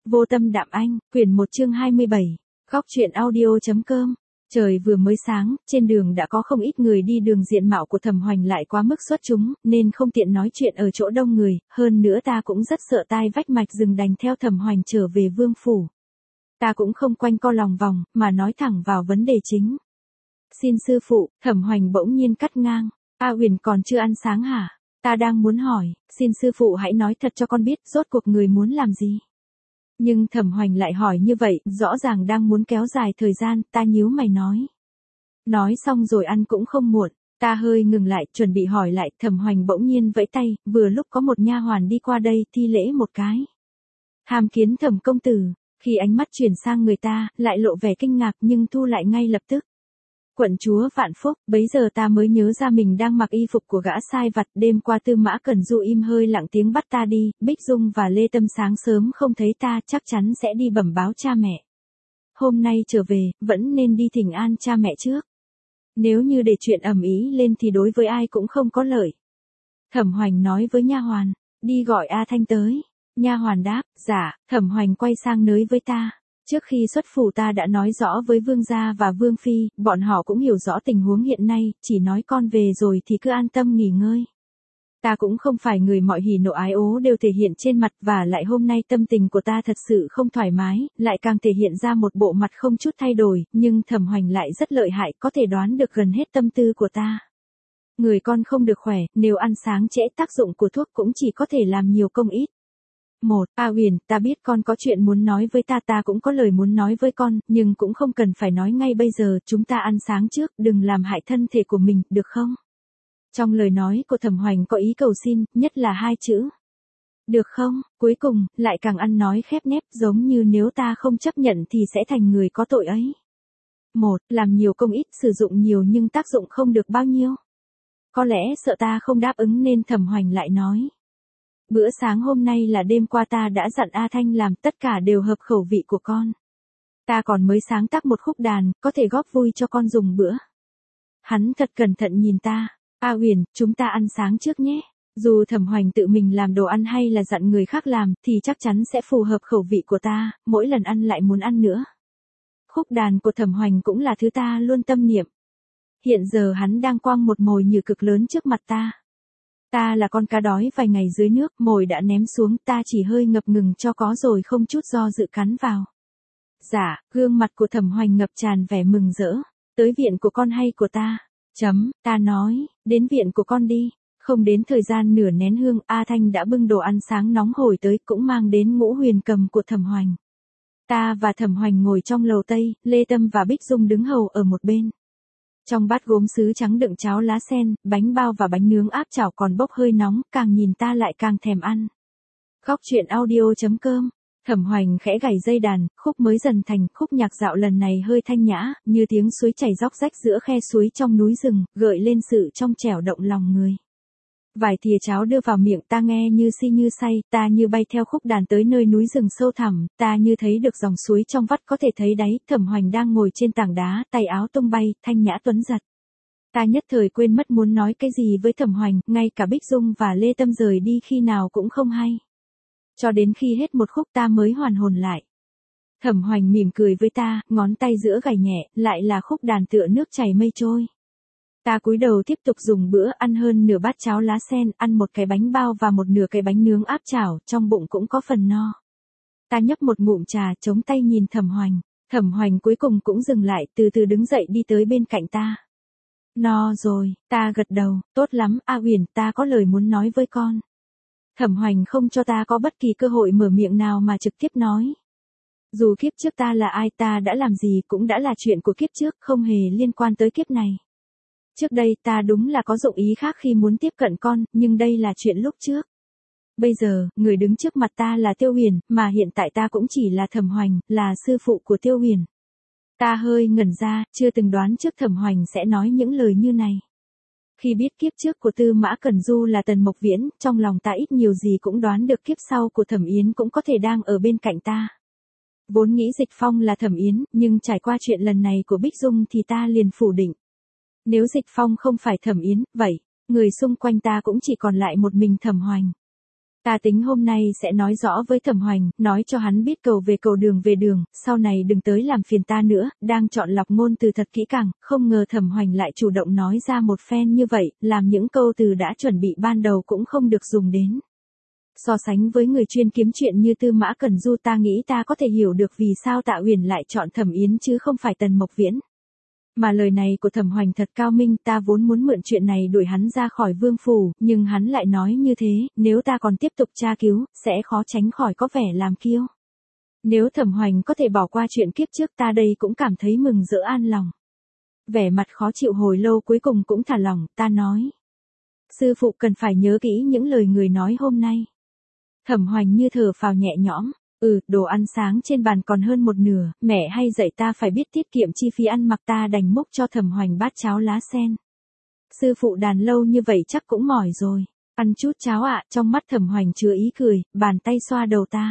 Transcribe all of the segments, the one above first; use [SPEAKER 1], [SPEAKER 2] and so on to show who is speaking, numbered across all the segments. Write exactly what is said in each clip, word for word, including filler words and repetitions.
[SPEAKER 1] Vô tâm đạm anh, quyển một chương hai mươi bảy, góc truyện audio.com. Trời vừa mới sáng, trên đường đã có không ít người đi đường, diện mạo của Thẩm Hoành lại quá mức xuất chúng, nên không tiện nói chuyện ở chỗ đông người, hơn nữa ta cũng rất sợ tai vách mạch rừng, đành theo Thẩm Hoành trở về vương phủ. Ta cũng không quanh co lòng vòng, mà nói thẳng vào vấn đề chính. Xin sư phụ, Thẩm Hoành bỗng nhiên cắt ngang. A Huyền còn chưa ăn sáng hả? Ta đang muốn hỏi, xin sư phụ hãy nói thật cho con biết, rốt cuộc người muốn làm gì? Nhưng Thẩm Hoành lại hỏi như vậy, rõ ràng đang muốn kéo dài thời gian, ta nhíu mày nói. Nói xong rồi ăn cũng không muộn, ta hơi ngừng lại, chuẩn bị hỏi lại, Thẩm Hoành bỗng nhiên vẫy tay, vừa lúc có một nha hoàn đi qua đây, thi lễ một cái. Hàm kiến Thẩm công tử, khi ánh mắt chuyển sang người ta, lại lộ vẻ kinh ngạc nhưng thu lại ngay lập tức. Quận chúa vạn phúc, bấy giờ ta mới nhớ ra mình đang mặc y phục của gã sai vặt, đêm qua Tư Mã Cẩn Du im hơi lặng tiếng bắt ta đi, Bích Dung và Lê Tâm sáng sớm không thấy ta, chắc chắn sẽ đi bẩm báo cha mẹ. Hôm nay trở về, vẫn nên đi thỉnh an cha mẹ trước. Nếu như để chuyện ầm ĩ lên thì đối với ai cũng không có lợi. Thẩm Hoành nói với nha hoàn, đi gọi A Thanh tới. Nha hoàn đáp, dạ. Thẩm Hoành quay sang nới với ta. Trước khi xuất phủ ta đã nói rõ với vương gia và vương phi, bọn họ cũng hiểu rõ tình huống hiện nay, chỉ nói con về rồi thì cứ an tâm nghỉ ngơi. Ta cũng không phải người mọi hỉ nộ ái ố đều thể hiện trên mặt, và lại hôm nay tâm tình của ta thật sự không thoải mái, lại càng thể hiện ra một bộ mặt không chút thay đổi, nhưng Thẩm Hoành lại rất lợi hại, có thể đoán được gần hết tâm tư của ta. Người con không được khỏe, nếu ăn sáng trễ tác dụng của thuốc cũng chỉ có thể làm nhiều công ít. Một, A Huyền, ta biết con có chuyện muốn nói với ta, ta cũng có lời muốn nói với con, nhưng cũng không cần phải nói ngay bây giờ, chúng ta ăn sáng trước, đừng làm hại thân thể của mình, được không? Trong lời nói của Thẩm Hoành có ý cầu xin, nhất là hai chữ. Được không? Cuối cùng, lại càng ăn nói khép nép, giống như nếu ta không chấp nhận thì sẽ thành người có tội ấy. Một, làm nhiều công ít, sử dụng nhiều nhưng tác dụng không được bao nhiêu. Có lẽ sợ ta không đáp ứng nên Thẩm Hoành lại nói. Bữa sáng hôm nay là đêm qua ta đã dặn A Thanh làm, tất cả đều hợp khẩu vị của con. Ta còn mới sáng tác một khúc đàn, có thể góp vui cho con dùng bữa. Hắn thật cẩn thận nhìn ta. A Huyền, chúng ta ăn sáng trước nhé. Dù Thẩm Hoành tự mình làm đồ ăn hay là dặn người khác làm, thì chắc chắn sẽ phù hợp khẩu vị của ta, mỗi lần ăn lại muốn ăn nữa. Khúc đàn của Thẩm Hoành cũng là thứ ta luôn tâm niệm. Hiện giờ hắn đang quăng một mồi nhử cực lớn trước mặt ta. Ta là con cá đói vài ngày dưới nước, mồi đã ném xuống, ta chỉ hơi ngập ngừng cho có rồi không chút do dự cắn vào. Dạ, gương mặt của Thẩm Hoành ngập tràn vẻ mừng rỡ. Tới viện của con hay của ta? Chấm, ta nói, đến viện của con đi. Không đến thời gian nửa nén hương, A Thanh đã bưng đồ ăn sáng nóng hổi tới, cũng mang đến ngũ huyền cầm của Thẩm Hoành. Ta và Thẩm Hoành ngồi trong lầu tây, Lê Tâm và Bích Dung đứng hầu ở một bên. Trong bát gốm sứ trắng đựng cháo lá sen, bánh bao và bánh nướng áp chảo còn bốc hơi nóng, càng nhìn ta lại càng thèm ăn. Góc truyện audio.com. Thẩm Hoành khẽ gảy dây đàn, khúc mới dần thành, khúc nhạc dạo lần này hơi thanh nhã, như tiếng suối chảy róc rách giữa khe suối trong núi rừng, gợi lên sự trong trẻo động lòng người. Vài thìa cháo đưa vào miệng, ta nghe như si như say, ta như bay theo khúc đàn tới nơi núi rừng sâu thẳm, ta như thấy được dòng suối trong vắt có thể thấy đáy. Thẩm Hoành đang ngồi trên tảng đá, tay áo tung bay, thanh nhã tuấn giật. Ta nhất thời quên mất muốn nói cái gì với Thẩm Hoành, ngay cả Bích Dung và Lê Tâm rời đi khi nào cũng không hay. Cho đến khi hết một khúc ta mới hoàn hồn lại. Thẩm Hoành mỉm cười với ta, ngón tay giữa gảy nhẹ, lại là khúc đàn tựa nước chảy mây trôi. Ta cúi đầu tiếp tục dùng bữa, ăn hơn nửa bát cháo lá sen, ăn một cái bánh bao và một nửa cái bánh nướng áp chảo, trong bụng cũng có phần no. Ta nhấp một ngụm trà, chống tay nhìn Thẩm Hoành. Thẩm Hoành cuối cùng cũng dừng lại, từ từ đứng dậy đi tới bên cạnh ta. No rồi, ta gật đầu, tốt lắm, A Huyền, ta có lời muốn nói với con. Thẩm Hoành không cho ta có bất kỳ cơ hội mở miệng nào mà trực tiếp nói. Dù kiếp trước ta là ai, ta đã làm gì cũng đã là chuyện của kiếp trước, không hề liên quan tới kiếp này. Trước đây ta đúng là có dụng ý khác khi muốn tiếp cận con, nhưng đây là chuyện lúc trước. Bây giờ, người đứng trước mặt ta là Tiêu Huyền, mà hiện tại ta cũng chỉ là Thẩm Hoành, là sư phụ của Tiêu Huyền. Ta hơi ngẩn ra, chưa từng đoán trước Thẩm Hoành sẽ nói những lời như này. Khi biết kiếp trước của Tư Mã Cẩn Du là Tần Mộc Viễn, trong lòng ta ít nhiều gì cũng đoán được kiếp sau của Thẩm Yến cũng có thể đang ở bên cạnh ta. Vốn nghĩ Dịch Phong là Thẩm Yến, nhưng trải qua chuyện lần này của Bích Dung thì ta liền phủ định. Nếu Dịch Phong không phải Thẩm Yến, vậy, người xung quanh ta cũng chỉ còn lại một mình Thẩm Hoành. Ta tính hôm nay sẽ nói rõ với Thẩm Hoành, nói cho hắn biết cầu về cầu đường về đường, sau này đừng tới làm phiền ta nữa, đang chọn lọc ngôn từ thật kỹ càng, không ngờ Thẩm Hoành lại chủ động nói ra một phen như vậy, làm những câu từ đã chuẩn bị ban đầu cũng không được dùng đến. So sánh với người chuyên kiếm chuyện như Tư Mã Cẩn Du, ta nghĩ ta có thể hiểu được vì sao Tạ Uyển lại chọn Thẩm Yến chứ không phải Tần Mộc Viễn. Mà lời này của Thẩm Hoành thật cao minh, ta vốn muốn mượn chuyện này đuổi hắn ra khỏi vương phủ, nhưng hắn lại nói như thế, nếu ta còn tiếp tục tra cứu, sẽ khó tránh khỏi có vẻ làm kiêu. Nếu Thẩm Hoành có thể bỏ qua chuyện kiếp trước, ta đây cũng cảm thấy mừng rỡ an lòng. Vẻ mặt khó chịu hồi lâu cuối cùng cũng thả lỏng, ta nói. Sư phụ cần phải nhớ kỹ những lời người nói hôm nay. Thẩm Hoành như thở phào nhẹ nhõm. Ừ, đồ ăn sáng trên bàn còn hơn một nửa, mẹ hay dạy ta phải biết tiết kiệm chi phí ăn mặc, ta đành múc cho Thẩm Hoành bát cháo lá sen. Sư phụ đàn lâu như vậy chắc cũng mỏi rồi. Ăn chút cháo ạ, trong mắt Thẩm Hoành chứa ý cười, bàn tay xoa đầu ta.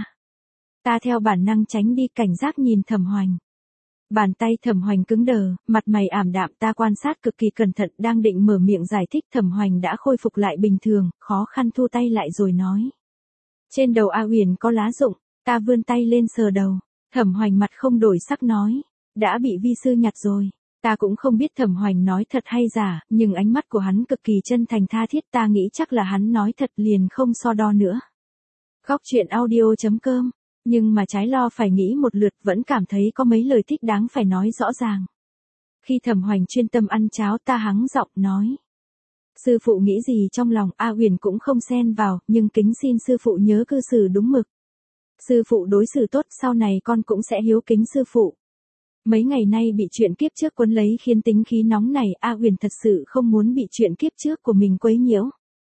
[SPEAKER 1] Ta theo bản năng tránh đi, cảnh giác nhìn Thẩm Hoành. Bàn tay Thẩm Hoành cứng đờ, mặt mày ảm đạm, ta quan sát cực kỳ cẩn thận, đang định mở miệng giải thích, Thẩm Hoành đã khôi phục lại bình thường, khó khăn thu tay lại rồi nói. Trên đầu A Uyển có lá rụng. Ta vươn tay lên sờ đầu, Thẩm Hoành mặt không đổi sắc nói, đã bị vi sư nhặt rồi. Ta cũng không biết Thẩm Hoành nói thật hay giả, nhưng ánh mắt của hắn cực kỳ chân thành tha thiết, ta nghĩ chắc là hắn nói thật, liền không so đo nữa. Góc truyện audio chấm com, nhưng mà trái lo phải nghĩ một lượt vẫn cảm thấy có mấy lời thích đáng phải nói rõ ràng. Khi Thẩm Hoành chuyên tâm ăn cháo, ta hắng giọng nói. Sư phụ nghĩ gì trong lòng, A Uyển cũng không xen vào, nhưng kính xin sư phụ nhớ cư xử đúng mực. Sư phụ đối xử tốt, sau này con cũng sẽ hiếu kính sư phụ. Mấy ngày nay bị chuyện kiếp trước quấn lấy khiến tính khí nóng này, A Uyển thật sự không muốn bị chuyện kiếp trước của mình quấy nhiễu.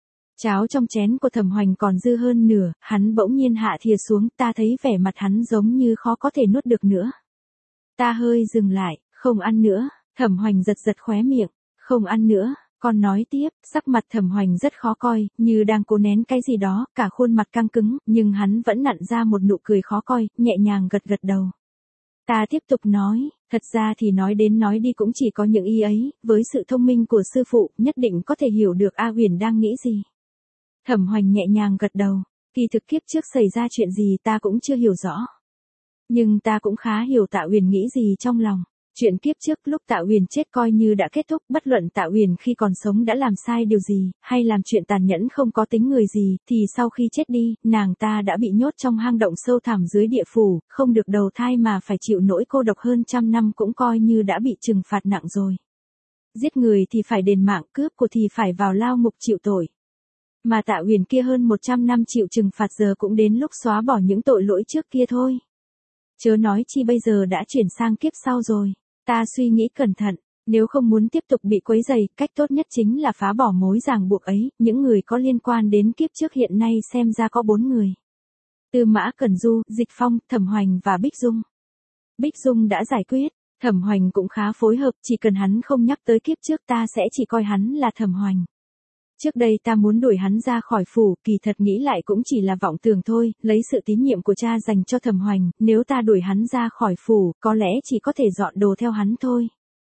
[SPEAKER 1] Cháo trong chén của Thẩm Hoành còn dư hơn nửa, hắn bỗng nhiên hạ thìa xuống, ta thấy vẻ mặt hắn giống như khó có thể nuốt được nữa. Ta hơi dừng lại, không ăn nữa, Thẩm Hoành giật giật khóe miệng, không ăn nữa. Con nói tiếp, sắc mặt Thẩm Hoành rất khó coi, như đang cố nén cái gì đó, cả khuôn mặt căng cứng, nhưng hắn vẫn nặn ra một nụ cười khó coi, nhẹ nhàng gật gật đầu. Ta tiếp tục nói, thật ra thì nói đến nói đi cũng chỉ có những ý ấy, với sự thông minh của sư phụ, nhất định có thể hiểu được A Uyển đang nghĩ gì. Thẩm Hoành nhẹ nhàng gật đầu, kỳ thực kiếp trước xảy ra chuyện gì ta cũng chưa hiểu rõ. Nhưng ta cũng khá hiểu Tạ Uyển nghĩ gì trong lòng. Chuyện kiếp trước lúc Tạ Uyển chết coi như đã kết thúc, bất luận Tạ Uyển khi còn sống đã làm sai điều gì, hay làm chuyện tàn nhẫn không có tính người gì, thì sau khi chết đi, nàng ta đã bị nhốt trong hang động sâu thẳm dưới địa phủ, không được đầu thai mà phải chịu nỗi cô độc hơn trăm năm cũng coi như đã bị trừng phạt nặng rồi. Giết người thì phải đền mạng, cướp của thì phải vào lao ngục chịu tội. Mà Tạ Uyển kia hơn một trăm năm chịu trừng phạt, giờ cũng đến lúc xóa bỏ những tội lỗi trước kia thôi. Chớ nói chi bây giờ đã chuyển sang kiếp sau rồi. Ta suy nghĩ cẩn thận, nếu không muốn tiếp tục bị quấy rầy, cách tốt nhất chính là phá bỏ mối ràng buộc ấy, những người có liên quan đến kiếp trước hiện nay xem ra có bốn người. Tư Mã Cẩn Du, Dịch Phong, Thẩm Hoành và Bích Dung. Bích Dung đã giải quyết, Thẩm Hoành cũng khá phối hợp, chỉ cần hắn không nhắc tới kiếp trước ta sẽ chỉ coi hắn là Thẩm Hoành. Trước đây ta muốn đuổi hắn ra khỏi phủ, kỳ thật nghĩ lại cũng chỉ là vọng tưởng thôi, lấy sự tín nhiệm của cha dành cho Thẩm Hoành, nếu ta đuổi hắn ra khỏi phủ, có lẽ chỉ có thể dọn đồ theo hắn thôi.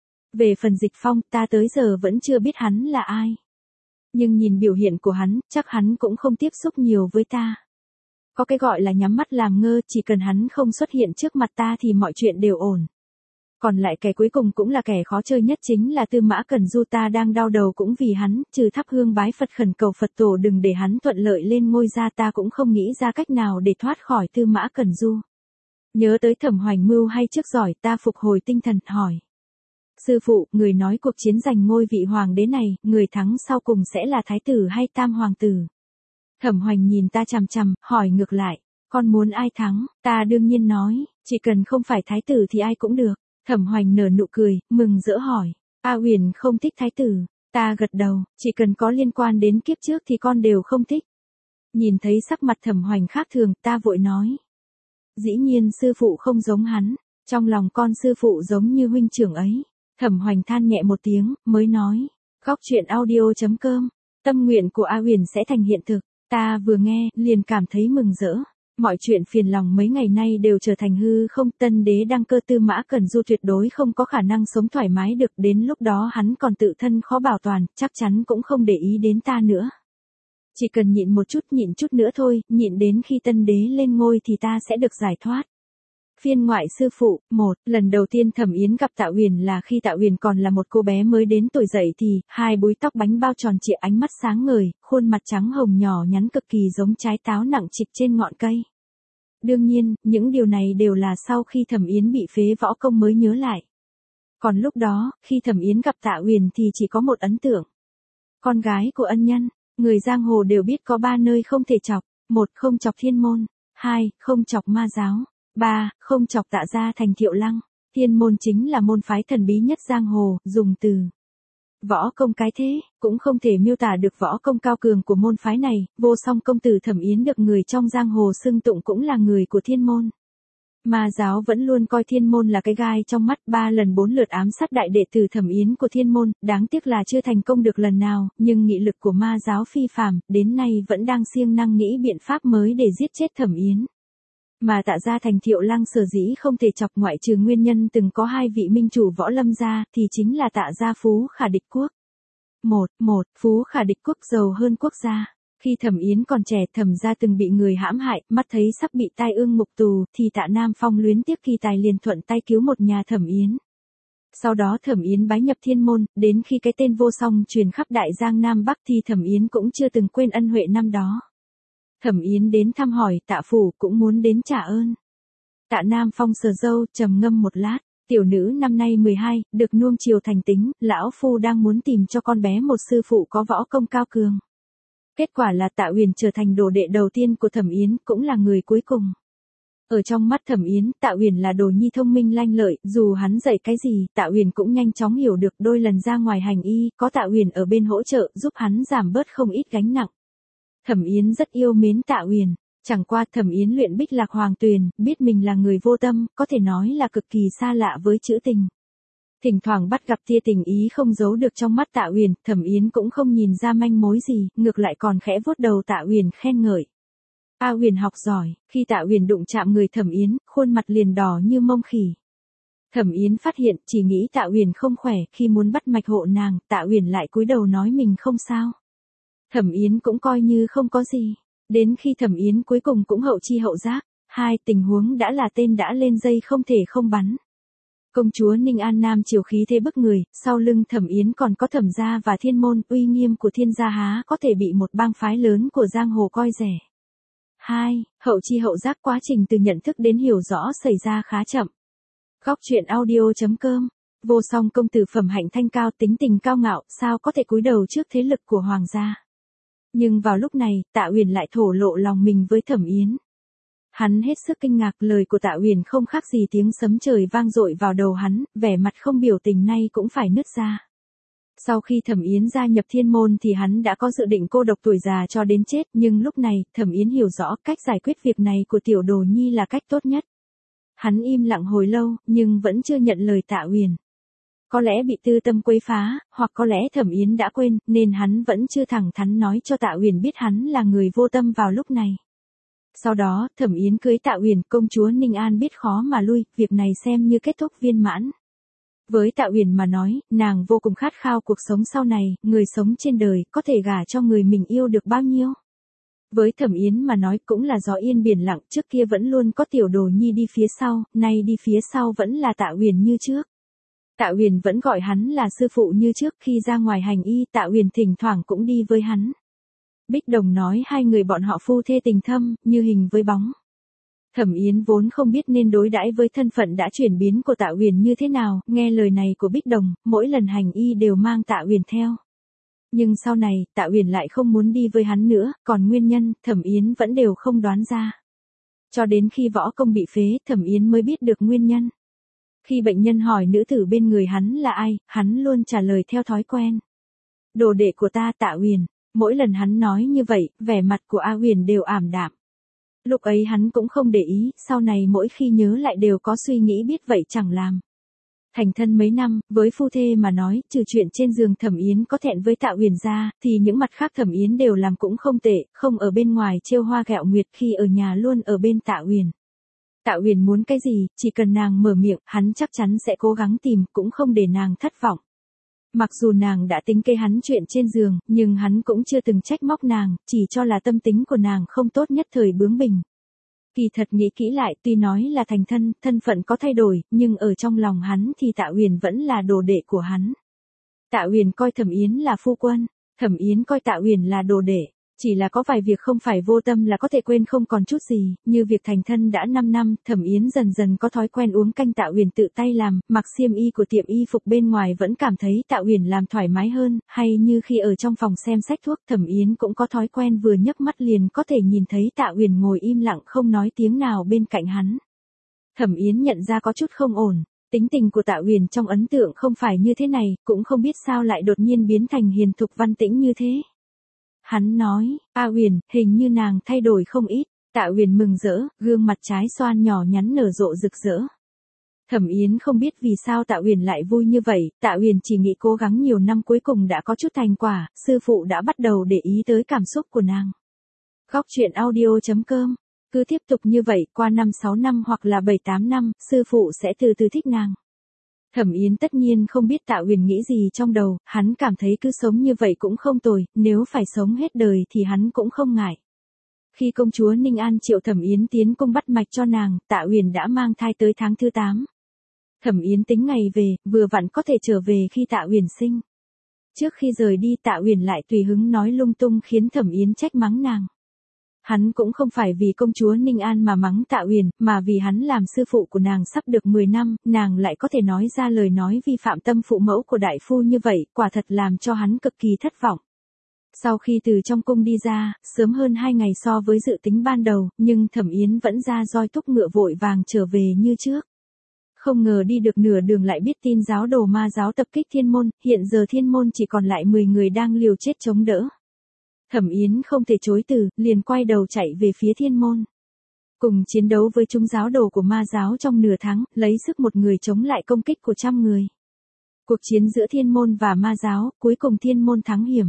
[SPEAKER 1] Về phần Dịch Phong, ta tới giờ vẫn chưa biết hắn là ai. Nhưng nhìn biểu hiện của hắn, chắc hắn cũng không tiếp xúc nhiều với ta. Có cái gọi là nhắm mắt làm ngơ, chỉ cần hắn không xuất hiện trước mặt ta thì mọi chuyện đều ổn. Còn lại kẻ cuối cùng cũng là kẻ khó chơi nhất, chính là Tư Mã Cẩn Du, ta đang đau đầu cũng vì hắn, trừ thắp hương bái Phật khẩn cầu Phật tổ đừng để hắn thuận lợi lên ngôi ra, ta cũng không nghĩ ra cách nào để thoát khỏi Tư Mã Cẩn Du. Nhớ tới Thẩm Hoành mưu hay trước giỏi, ta phục hồi tinh thần, hỏi. Sư phụ, người nói cuộc chiến giành ngôi vị hoàng đế này, người thắng sau cùng sẽ là thái tử hay tam hoàng tử? Thẩm Hoành nhìn ta chằm chằm, hỏi ngược lại, con muốn ai thắng? Ta đương nhiên nói, chỉ cần không phải thái tử thì ai cũng được. Thẩm Hoành nở nụ cười, mừng rỡ hỏi, A Uyển không thích thái tử. Ta gật đầu, chỉ cần có liên quan đến kiếp trước thì con đều không thích. Nhìn thấy sắc mặt Thẩm Hoành khác thường, ta vội nói. Dĩ nhiên sư phụ không giống hắn, trong lòng con sư phụ giống như huynh trưởng ấy. Thẩm Hoành than nhẹ một tiếng, mới nói, góc truyện audio chấm com, tâm nguyện của A Uyển sẽ thành hiện thực. Ta vừa nghe, liền cảm thấy mừng rỡ. Mọi chuyện phiền lòng mấy ngày nay đều trở thành hư không, tân đế đăng cơ, Tư Mã Cẩn Du tuyệt đối không có khả năng sống thoải mái được, đến lúc đó hắn còn tự thân khó bảo toàn, chắc chắn cũng không để ý đến ta nữa. Chỉ cần nhịn một chút, nhịn chút nữa thôi, nhịn đến khi tân đế lên ngôi thì ta sẽ được giải thoát. Phiên ngoại sư phụ, một, lần đầu tiên Thẩm Yến gặp Tạ Uyển là khi Tạ Uyển còn là một cô bé mới đến tuổi dậy thì, hai búi tóc bánh bao tròn trịa, ánh mắt sáng ngời, khuôn mặt trắng hồng nhỏ nhắn cực kỳ giống trái táo nặng trịch trên ngọn cây. Đương nhiên, những điều này đều là sau khi Thẩm Yến bị phế võ công mới nhớ lại. Còn lúc đó, khi Thẩm Yến gặp Tạ Uyển thì chỉ có một ấn tượng. Con gái của ân nhân, người giang hồ đều biết có ba nơi không thể chọc, một, không chọc Thiên Môn, hai, không chọc Ma giáo, ba, không chọc Tạ gia thành Thiệu Lăng. Thiên Môn chính là môn phái thần bí nhất giang hồ, dùng từ võ công cái thế, cũng không thể miêu tả được võ công cao cường của môn phái này. Vô Song công tử Thẩm Yến được người trong giang hồ xưng tụng cũng là người của Thiên Môn. Ma giáo vẫn luôn coi Thiên Môn là cái gai trong mắt, ba lần bốn lượt ám sát đại đệ tử Thẩm Yến của Thiên Môn, đáng tiếc là chưa thành công được lần nào, nhưng nghị lực của ma giáo phi phàm, đến nay vẫn đang siêng năng nghĩ biện pháp mới để giết chết Thẩm Yến. Mà Tạ gia thành Thiệu Lăng sở dĩ không thể chọc, ngoại trừ nguyên nhân từng có hai vị minh chủ võ lâm gia, thì chính là Tạ gia Phú Khả địch quốc. Một, một, Phú Khả địch quốc giàu hơn quốc gia. Khi Thẩm Yến còn trẻ, Thẩm gia từng bị người hãm hại, mắt thấy sắp bị tai ương ngục tù, thì Tạ Nam Phong luyến tiếc kỳ tài liền thuận tay cứu một nhà Thẩm Yến. Sau đó Thẩm Yến bái nhập Thiên Môn, đến khi cái tên Vô Song truyền khắp đại giang Nam Bắc thì Thẩm Yến cũng chưa từng quên ân huệ năm đó. Thẩm Yến đến thăm hỏi Tạ phủ cũng muốn đến trả ơn. Tạ Nam Phong sờ râu, trầm ngâm một lát, tiểu nữ năm nay mười hai, được nuông chiều thành tính, lão phu đang muốn tìm cho con bé một sư phụ có võ công cao cường. Kết quả là Tạ Uyển trở thành đồ đệ đầu tiên của Thẩm Yến, cũng là người cuối cùng. Ở trong mắt Thẩm Yến, Tạ Uyển là đồ nhi thông minh lanh lợi, dù hắn dạy cái gì, Tạ Uyển cũng nhanh chóng hiểu được. Đôi lần ra ngoài hành y, có Tạ Uyển ở bên hỗ trợ, giúp hắn giảm bớt không ít gánh nặng. Thẩm Yến rất yêu mến Tạ Uyển, chẳng qua Thẩm Yến luyện Bích Lạc Hoàng Tuyền, biết mình là người vô tâm, có thể nói là cực kỳ xa lạ với chữ tình. Thỉnh thoảng bắt gặp tia tình ý không giấu được trong mắt Tạ Uyển, Thẩm Yến cũng không nhìn ra manh mối gì, ngược lại còn khẽ vuốt đầu Tạ Uyển khen ngợi. A Uyển học giỏi. Khi Tạ Uyển đụng chạm người Thẩm Yến, khuôn mặt liền đỏ như mông khỉ. Thẩm Yến phát hiện, chỉ nghĩ Tạ Uyển không khỏe, khi muốn bắt mạch hộ nàng, Tạ Uyển lại cúi đầu nói mình không sao. Thẩm Yến cũng coi như không có gì. Đến khi Thẩm Yến cuối cùng cũng hậu chi hậu giác, hai tình huống đã là tên đã lên dây không thể không bắn. Công chúa Ninh An Nam triều khí thế bức người, sau lưng Thẩm Yến còn có Thẩm gia và Thiên Môn, uy nghiêm của Thiên gia há có thể bị một bang phái lớn của giang hồ coi rẻ. Hai, hậu chi hậu giác, quá trình từ nhận thức đến hiểu rõ xảy ra khá chậm. Góc truyện audio chấm com. Vô Song công tử phẩm hạnh thanh cao, tính tình cao ngạo, sao có thể cúi đầu trước thế lực của hoàng gia. Nhưng vào lúc này, Tạ Uyển lại thổ lộ lòng mình với Thẩm Yến. Hắn hết sức kinh ngạc, lời của Tạ Uyển không khác gì tiếng sấm trời vang dội vào đầu hắn, vẻ mặt không biểu tình nay cũng phải nứt ra. Sau khi Thẩm Yến gia nhập Thiên Môn thì hắn đã có dự định cô độc tuổi già cho đến chết, nhưng lúc này, Thẩm Yến hiểu rõ cách giải quyết việc này của tiểu đồ nhi là cách tốt nhất. Hắn im lặng hồi lâu, nhưng vẫn chưa nhận lời Tạ Uyển. Có lẽ bị tư tâm quấy phá, hoặc có lẽ Thẩm Yến đã quên, nên hắn vẫn chưa thẳng thắn nói cho Tạ Uyển biết hắn là người vô tâm vào lúc này. Sau đó, Thẩm Yến cưới Tạ Uyển, công chúa Ninh An biết khó mà lui, việc này xem như kết thúc viên mãn. Với Tạ Uyển mà nói, nàng vô cùng khát khao cuộc sống sau này, người sống trên đời, có thể gả cho người mình yêu được bao nhiêu. Với Thẩm Yến mà nói cũng là gió yên biển lặng, trước kia vẫn luôn có tiểu đồ nhi đi phía sau, nay đi phía sau vẫn là Tạ Uyển như trước. Tạ Uyển vẫn gọi hắn là sư phụ như trước, khi ra ngoài hành y, Tạ Uyển thỉnh thoảng cũng đi với hắn. Bích Đồng nói hai người bọn họ phu thê tình thâm, như hình với bóng. Thẩm Yến vốn không biết nên đối đãi với thân phận đã chuyển biến của Tạ Uyển như thế nào, nghe lời này của Bích Đồng, mỗi lần hành y đều mang Tạ Uyển theo. Nhưng sau này, Tạ Uyển lại không muốn đi với hắn nữa, còn nguyên nhân, Thẩm Yến vẫn đều không đoán ra. Cho đến khi võ công bị phế, Thẩm Yến mới biết được nguyên nhân. Khi bệnh nhân hỏi nữ tử bên người hắn là ai, hắn luôn trả lời theo thói quen. Đồ đệ của ta Tạ Uyển. Mỗi lần hắn nói như vậy, vẻ mặt của A Uyển đều ảm đạm. Lúc ấy hắn cũng không để ý, sau này mỗi khi nhớ lại đều có suy nghĩ biết vậy chẳng làm. Thành thân mấy năm, với phu thê mà nói, trừ chuyện trên giường Thẩm Yến có thẹn với Tạ Uyển ra, thì những mặt khác Thẩm Yến đều làm cũng không tệ, không ở bên ngoài trêu hoa ghẹo nguyệt, khi ở nhà luôn ở bên Tạ Uyển. Tạ Uyển muốn cái gì, chỉ cần nàng mở miệng, hắn chắc chắn sẽ cố gắng tìm, cũng không để nàng thất vọng. Mặc dù nàng đã tính kế hắn chuyện trên giường, nhưng hắn cũng chưa từng trách móc nàng, chỉ cho là tâm tính của nàng không tốt nhất thời bướng bỉnh. Kỳ thật nghĩ kỹ lại, tuy nói là thành thân, thân phận có thay đổi, nhưng ở trong lòng hắn thì Tạ Uyển vẫn là đồ đệ của hắn. Tạ Uyển coi Thẩm Yến là phu quân, Thẩm Yến coi Tạ Uyển là đồ đệ. Chỉ là có vài việc không phải vô tâm là có thể quên không còn chút gì, như việc thành thân đã năm năm, Thẩm Yến dần dần có thói quen uống canh Tạ Uyển tự tay làm, mặc xiêm y của tiệm y phục bên ngoài vẫn cảm thấy Tạ Uyển làm thoải mái hơn, hay như khi ở trong phòng xem sách thuốc, Thẩm Yến cũng có thói quen vừa nhấc mắt liền có thể nhìn thấy Tạ Uyển ngồi im lặng không nói tiếng nào bên cạnh hắn. Thẩm Yến nhận ra có chút không ổn. Tính tình của Tạ Uyển trong ấn tượng không phải như thế này, cũng không biết sao lại đột nhiên biến thành hiền thục văn tĩnh như thế. Hắn nói, A Uyển, hình như nàng thay đổi không ít. Tạ Uyển mừng rỡ, gương mặt trái xoan nhỏ nhắn nở rộ rực rỡ. Thẩm Yến không biết vì sao Tạ Uyển lại vui như vậy, Tạ Uyển chỉ nghĩ cố gắng nhiều năm cuối cùng đã có chút thành quả, sư phụ đã bắt đầu để ý tới cảm xúc của nàng. Góc truyện audio chấm com. Cứ tiếp tục như vậy, qua năm sáu năm hoặc là bảy tám năm, sư phụ sẽ từ từ thích nàng. Thẩm Yến tất nhiên không biết Tạ Uyển nghĩ gì trong đầu, hắn cảm thấy cứ sống như vậy cũng không tồi, nếu phải sống hết đời thì hắn cũng không ngại. Khi công chúa Ninh An triệu Thẩm Yến tiến cung bắt mạch cho nàng, Tạ Uyển đã mang thai tới tháng thứ tám. Thẩm Yến tính ngày về, vừa vặn có thể trở về khi Tạ Uyển sinh. Trước khi rời đi Tạ Uyển lại tùy hứng nói lung tung khiến Thẩm Yến trách mắng nàng. Hắn cũng không phải vì công chúa Ninh An mà mắng Tạ Uyển, mà vì hắn làm sư phụ của nàng sắp được mười năm, nàng lại có thể nói ra lời nói vi phạm tâm phụ mẫu của đại phu như vậy, quả thật làm cho hắn cực kỳ thất vọng. Sau khi từ trong cung đi ra, sớm hơn hai ngày so với dự tính ban đầu, nhưng Thẩm Yến vẫn ra roi thúc ngựa vội vàng trở về như trước. Không ngờ đi được nửa đường lại biết tin giáo đồ ma giáo tập kích Thiên Môn, hiện giờ Thiên Môn chỉ còn lại mười người đang liều chết chống đỡ. Thẩm Yến không thể chối từ, liền quay đầu chạy về phía Thiên Môn. Cùng chiến đấu với chúng giáo đồ của ma giáo trong nửa tháng, lấy sức một người chống lại công kích của trăm người. Cuộc chiến giữa Thiên Môn và ma giáo, cuối cùng Thiên Môn thắng hiểm.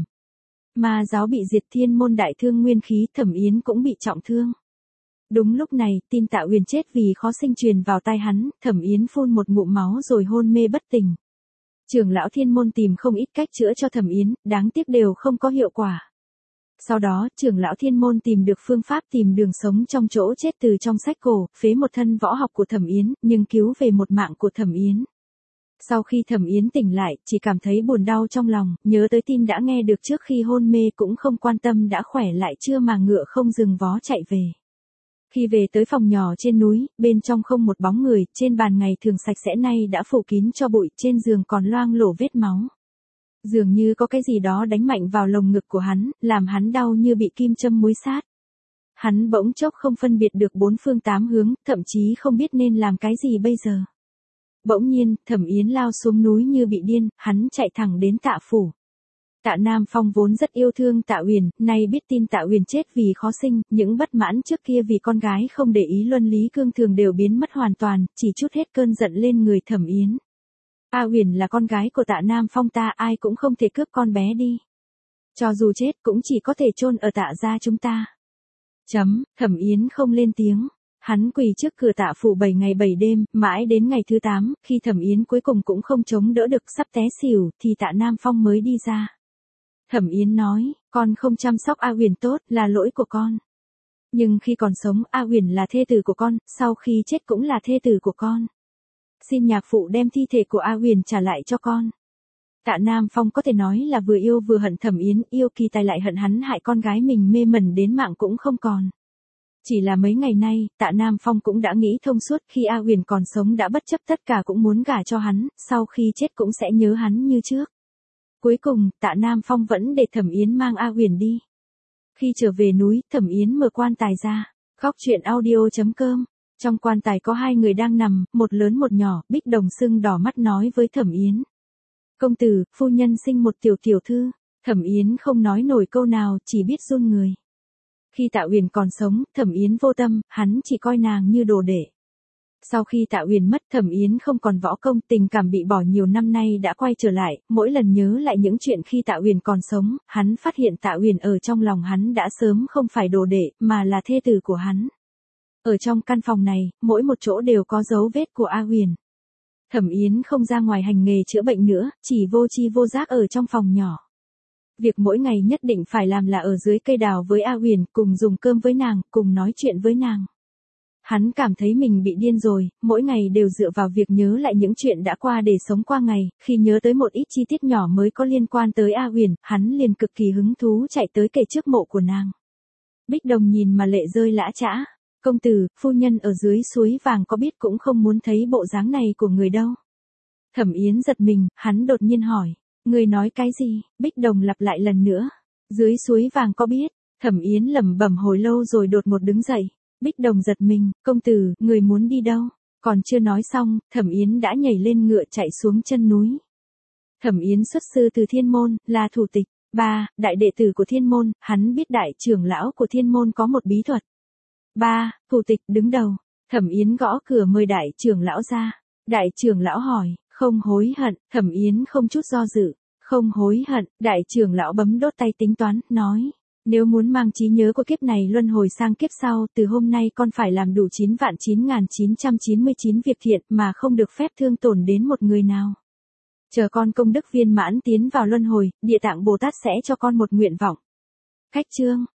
[SPEAKER 1] Ma giáo bị diệt, Thiên Môn đại thương nguyên khí, Thẩm Yến cũng bị trọng thương. Đúng lúc này, tin Tạ Uyển chết vì khó sinh truyền vào tai hắn, Thẩm Yến phun một ngụm máu rồi hôn mê bất tỉnh. Trưởng lão Thiên Môn tìm không ít cách chữa cho Thẩm Yến, đáng tiếc đều không có hiệu quả. Sau đó, trưởng lão Thiên Môn tìm được phương pháp tìm đường sống trong chỗ chết từ trong sách cổ, phế một thân võ học của Thẩm Yến, nhưng cứu về một mạng của Thẩm Yến. Sau khi Thẩm Yến tỉnh lại, chỉ cảm thấy buồn đau trong lòng, nhớ tới tin đã nghe được trước khi hôn mê cũng không quan tâm đã khỏe lại chưa mà ngựa không dừng vó chạy về. Khi về tới phòng nhỏ trên núi, bên trong không một bóng người, trên bàn ngày thường sạch sẽ nay đã phủ kín cho bụi, trên giường còn loang lổ vết máu. Dường như có cái gì đó đánh mạnh vào lồng ngực của hắn, làm hắn đau như bị kim châm muối sát. Hắn bỗng chốc không phân biệt được bốn phương tám hướng, thậm chí không biết nên làm cái gì bây giờ. Bỗng nhiên, Thẩm Yến lao xuống núi như bị điên, hắn chạy thẳng đến Tạ phủ. Tạ Nam Phong vốn rất yêu thương Tạ Uyển, nay biết tin Tạ Uyển chết vì khó sinh, những bất mãn trước kia vì con gái không để ý luân lý cương thường đều biến mất hoàn toàn, chỉ chút hết cơn giận lên người Thẩm Yến. A Uyển là con gái của Tạ Nam Phong ta, ai cũng không thể cướp con bé đi. Cho dù chết cũng chỉ có thể chôn ở Tạ gia chúng ta. Chấm, Thẩm Yến không lên tiếng. Hắn quỳ trước cửa Tạ phủ bảy ngày bảy đêm, mãi đến ngày thứ tám, khi Thẩm Yến cuối cùng cũng không chống đỡ được sắp té xỉu, thì Tạ Nam Phong mới đi ra. Thẩm Yến nói, con không chăm sóc A Uyển tốt, là lỗi của con. Nhưng khi còn sống, A Uyển là thê tử của con, sau khi chết cũng là thê tử của con. Xin nhạc phụ đem thi thể của A Uyển trả lại cho con. Tạ Nam Phong có thể nói là vừa yêu vừa hận Thẩm Yến, yêu kỳ tài lại hận hắn hại con gái mình mê mẩn đến mạng cũng không còn. Chỉ là mấy ngày nay, Tạ Nam Phong cũng đã nghĩ thông suốt, khi A Uyển còn sống đã bất chấp tất cả cũng muốn gả cho hắn, sau khi chết cũng sẽ nhớ hắn như trước. Cuối cùng, Tạ Nam Phong vẫn để Thẩm Yến mang A Uyển đi. Khi trở về núi, Thẩm Yến mở quan tài ra. Góc truyện audio chấm com. Trong quan tài có hai người đang nằm, một lớn một nhỏ, Bích Đồng sưng đỏ mắt nói với Thẩm Yến. Công tử, phu nhân sinh một tiểu tiểu thư. Thẩm Yến không nói nổi câu nào, chỉ biết run người. Khi Tạ Uyển còn sống, Thẩm Yến vô tâm, hắn chỉ coi nàng như đồ đệ. Sau khi Tạ Uyển mất, Thẩm Yến không còn võ công, tình cảm bị bỏ nhiều năm nay đã quay trở lại, mỗi lần nhớ lại những chuyện khi Tạ Uyển còn sống, hắn phát hiện Tạ Uyển ở trong lòng hắn đã sớm không phải đồ đệ, mà là thê tử của hắn. Ở trong căn phòng này, mỗi một chỗ đều có dấu vết của A Uyển. Thẩm Yến không ra ngoài hành nghề chữa bệnh nữa, chỉ vô tri vô giác ở trong phòng nhỏ. Việc mỗi ngày nhất định phải làm là ở dưới cây đào với A Huyền, cùng dùng cơm với nàng, cùng nói chuyện với nàng. Hắn cảm thấy mình bị điên rồi, mỗi ngày đều dựa vào việc nhớ lại những chuyện đã qua để sống qua ngày, khi nhớ tới một ít chi tiết nhỏ mới có liên quan tới A Huyền, hắn liền cực kỳ hứng thú chạy tới kề trước mộ của nàng. Bích Đồng nhìn mà lệ rơi lã chã. Công tử, phu nhân ở dưới suối vàng có biết cũng không muốn thấy bộ dáng này của người đâu. Thẩm Yến giật mình, hắn đột nhiên hỏi. Người nói cái gì? Bích Đồng lặp lại lần nữa. Dưới suối vàng có biết? Thẩm Yến lẩm bẩm hồi lâu rồi đột một đứng dậy. Bích Đồng giật mình, công tử, người muốn đi đâu? Còn chưa nói xong, Thẩm Yến đã nhảy lên ngựa chạy xuống chân núi. Thẩm Yến xuất sư từ Thiên Môn, là thủ tịch. Ba, đại đệ tử của Thiên Môn, hắn biết đại trưởng lão của Thiên Môn có một bí thuật. Ba, thủ tịch đứng đầu. Thẩm Yến gõ cửa mời đại trưởng lão ra. Đại trưởng lão hỏi, không hối hận, Thẩm Yến không chút do dự. Không hối hận, đại trưởng lão bấm đốt tay tính toán, nói. Nếu muốn mang trí nhớ của kiếp này luân hồi sang kiếp sau, từ hôm nay con phải làm đủ chín vạn chín nghìn chín trăm chín mươi chín việc thiện mà không được phép thương tổn đến một người nào. Chờ con công đức viên mãn tiến vào luân hồi, Địa Tạng Bồ Tát sẽ cho con một nguyện vọng. Cách chương